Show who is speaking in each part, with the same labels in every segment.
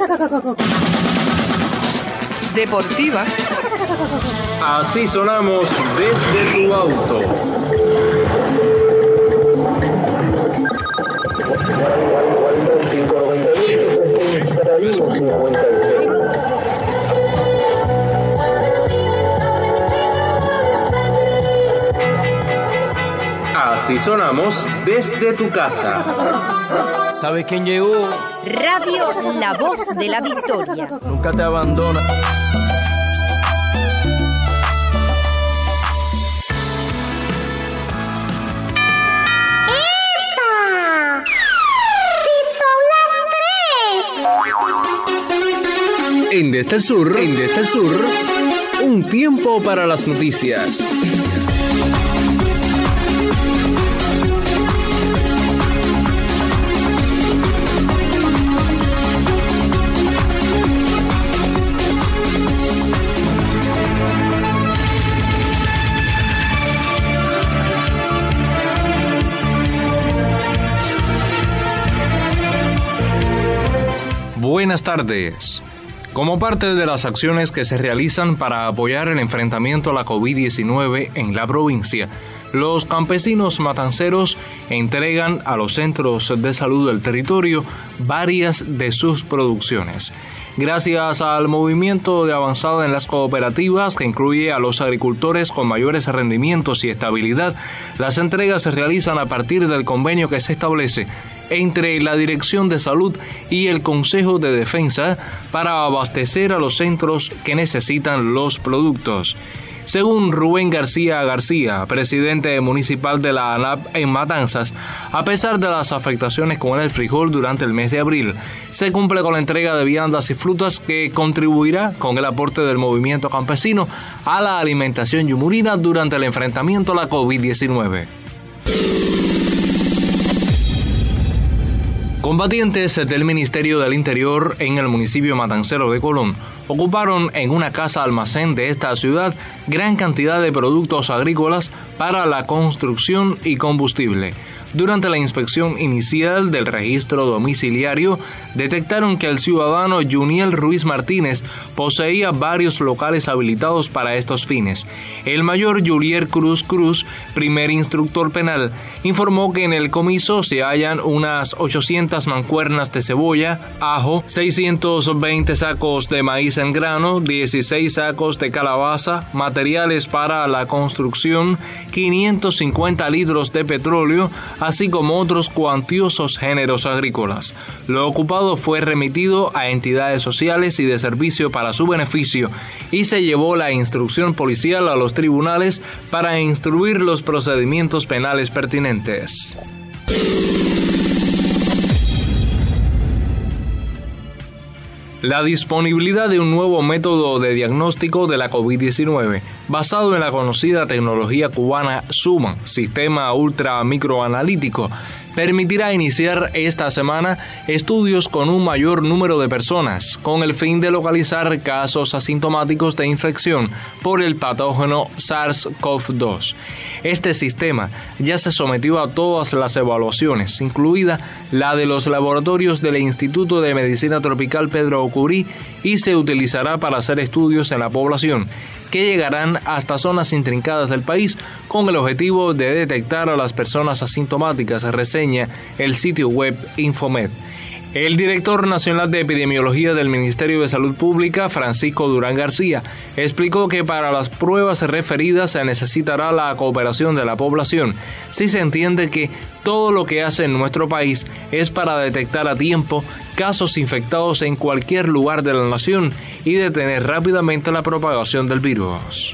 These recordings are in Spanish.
Speaker 1: Deportivas.
Speaker 2: Así sonamos desde tu auto. Así sonamos desde tu casa.
Speaker 3: ¿Sabes quién llegó?
Speaker 1: Radio La Voz de la Victoria.
Speaker 3: Nunca te abandona.
Speaker 4: ¡Epa! ¡Sí son las 3!
Speaker 2: En Desde el Sur, un tiempo para las noticias. Buenas tardes. Como parte de las acciones que se realizan para apoyar el enfrentamiento a la COVID-19 en la provincia, los campesinos matanceros entregan a los centros de salud del territorio varias de sus producciones. Gracias al movimiento de avanzada en las cooperativas, que incluye a los agricultores con mayores rendimientos y estabilidad, las entregas se realizan a partir del convenio que se establece entre la Dirección de Salud y el Consejo de Defensa para abastecer a los centros que necesitan los productos. Según Rubén García, presidente municipal de la ANAP en Matanzas, a pesar de las afectaciones con el frijol durante el mes de abril, se cumple con la entrega de viandas y frutas que contribuirá con el aporte del movimiento campesino a la alimentación yumurina durante el enfrentamiento a la COVID-19. Combatientes del Ministerio del Interior en el municipio matancero de Colón ocuparon en una casa almacén de esta ciudad gran cantidad de productos agrícolas para la construcción y combustible. Durante la inspección inicial del registro domiciliario, detectaron que el ciudadano Juniel Ruiz Martínez poseía varios locales habilitados para estos fines. El mayor Julier Cruz, primer instructor penal, informó que en el comiso se hallan unas 800 mancuernas de cebolla, ajo, 620 sacos de maíz en grano, 16 sacos de calabaza, materiales para la construcción, 550 litros de petróleo, así como otros cuantiosos géneros agrícolas. Lo ocupado fue remitido a entidades sociales y de servicio para su beneficio y se llevó la instrucción policial a los tribunales para instruir los procedimientos penales pertinentes. La disponibilidad de un nuevo método de diagnóstico de la COVID-19, basado en la conocida tecnología cubana SUMA, Sistema Ultra Microanalítico, permitirá iniciar esta semana estudios con un mayor número de personas, con el fin de localizar casos asintomáticos de infección por el patógeno SARS-CoV-2. Este sistema ya se sometió a todas las evaluaciones, incluida la de los laboratorios del Instituto de Medicina Tropical Pedro Curí, y se utilizará para hacer estudios en la población, que llegarán hasta zonas intrincadas del país con el objetivo de detectar a las personas asintomáticas, reseña el sitio web Infomed. El director nacional de epidemiología del Ministerio de Salud Pública, Francisco Durán García, explicó que para las pruebas referidas se necesitará la cooperación de la población, si se entiende que todo lo que hace en nuestro país es para detectar a tiempo casos infectados en cualquier lugar de la nación y detener rápidamente la propagación del virus.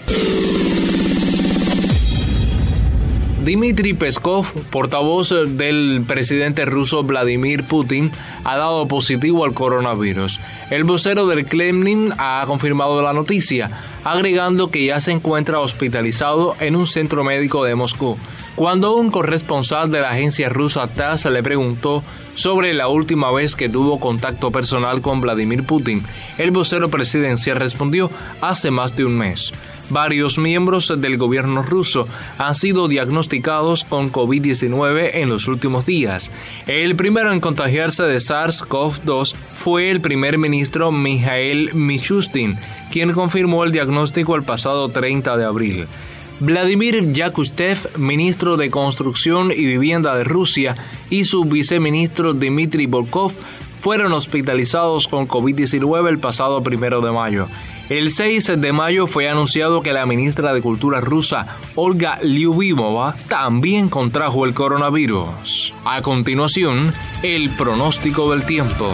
Speaker 2: Dmitry Peskov, portavoz del presidente ruso Vladimir Putin, ha dado positivo al coronavirus. El vocero del Kremlin ha confirmado la noticia, agregando que ya se encuentra hospitalizado en un centro médico de Moscú. Cuando un corresponsal de la agencia rusa TASS le preguntó sobre la última vez que tuvo contacto personal con Vladimir Putin, el vocero presidencial respondió: hace más de un mes. Varios miembros del gobierno ruso han sido diagnosticados con COVID-19 en los últimos días. El primero en contagiarse de SARS-CoV-2 fue el primer ministro Mikhail Mishustin, quien confirmó el diagnóstico el pasado 30 de abril. Vladimir Yakuchev, ministro de Construcción y Vivienda de Rusia, y su viceministro Dmitry Volkov fueron hospitalizados con COVID-19 el pasado 1 de mayo. El 6 de mayo fue anunciado que la ministra de Cultura rusa, Olga Lyubimova, también contrajo el coronavirus. A continuación, el pronóstico del tiempo.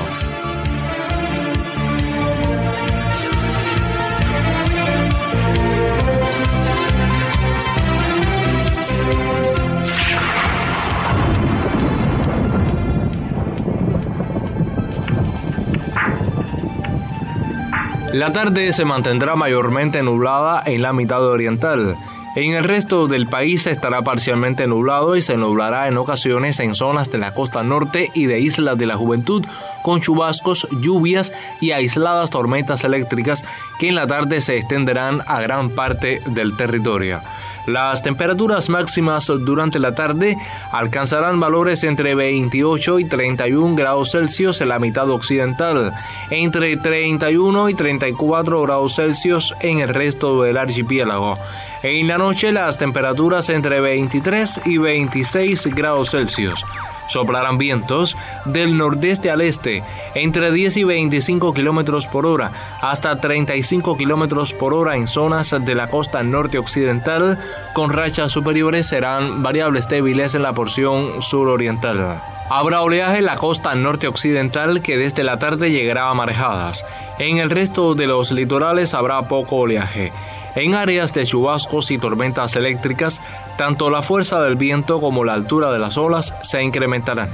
Speaker 2: La tarde se mantendrá mayormente nublada en la mitad oriental. En el resto del país estará parcialmente nublado y se nublará en ocasiones en zonas de la costa norte y de Islas de la Juventud, con chubascos, lluvias y aisladas tormentas eléctricas que en la tarde se extenderán a gran parte del territorio. Las temperaturas máximas durante la tarde alcanzarán valores entre 28 y 31 grados Celsius en la mitad occidental, entre 31 y 34 grados Celsius en el resto del archipiélago. En la noche las temperaturas entre 23 y 26 grados Celsius. Soplarán vientos del nordeste al este entre 10 y 25 kilómetros por hora hasta 35 kilómetros por hora en zonas de la costa norte occidental, con rachas superiores serán variables débiles en la porción suroriental. Habrá oleaje en la costa norte occidental que desde la tarde llegará a marejadas. En el resto de los litorales habrá poco oleaje. En áreas de chubascos y tormentas eléctricas, tanto la fuerza del viento como la altura de las olas se incrementarán.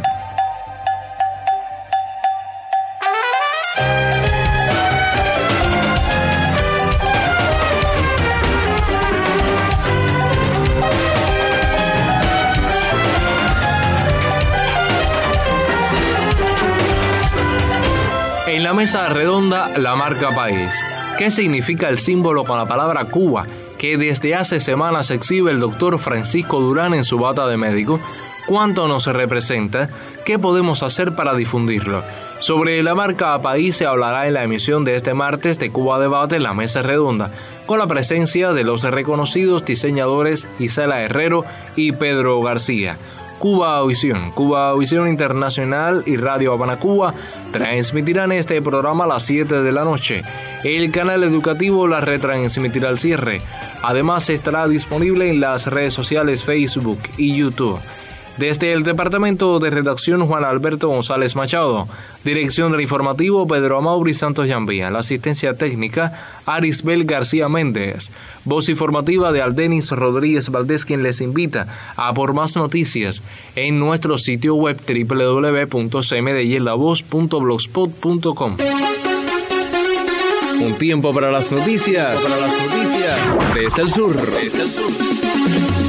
Speaker 2: En la mesa redonda, la marca país. ¿Qué significa el símbolo con la palabra Cuba, que desde hace semanas exhibe el doctor Francisco Durán en su bata de médico? ¿Cuánto nos representa? ¿Qué podemos hacer para difundirlo? Sobre la marca país se hablará en la emisión de este martes de Cuba Debate en la mesa redonda, con la presencia de los reconocidos diseñadores Isela Herrero y Pedro García. Cuba Visión Internacional y Radio Habana Cuba transmitirán este programa a las 7 de la noche. El canal educativo la retransmitirá al cierre. Además estará disponible en las redes sociales Facebook y YouTube. Desde el Departamento de Redacción, Juan Alberto González Machado. Dirección del informativo, Pedro Amaury Santos Llambía. La asistencia técnica, Arisbel García Méndez. Voz informativa de Aldenis Rodríguez Valdés, quien les invita a por más noticias en nuestro sitio web www.cmdelavoz.blogspot.com. Un tiempo para las noticias. Desde el sur.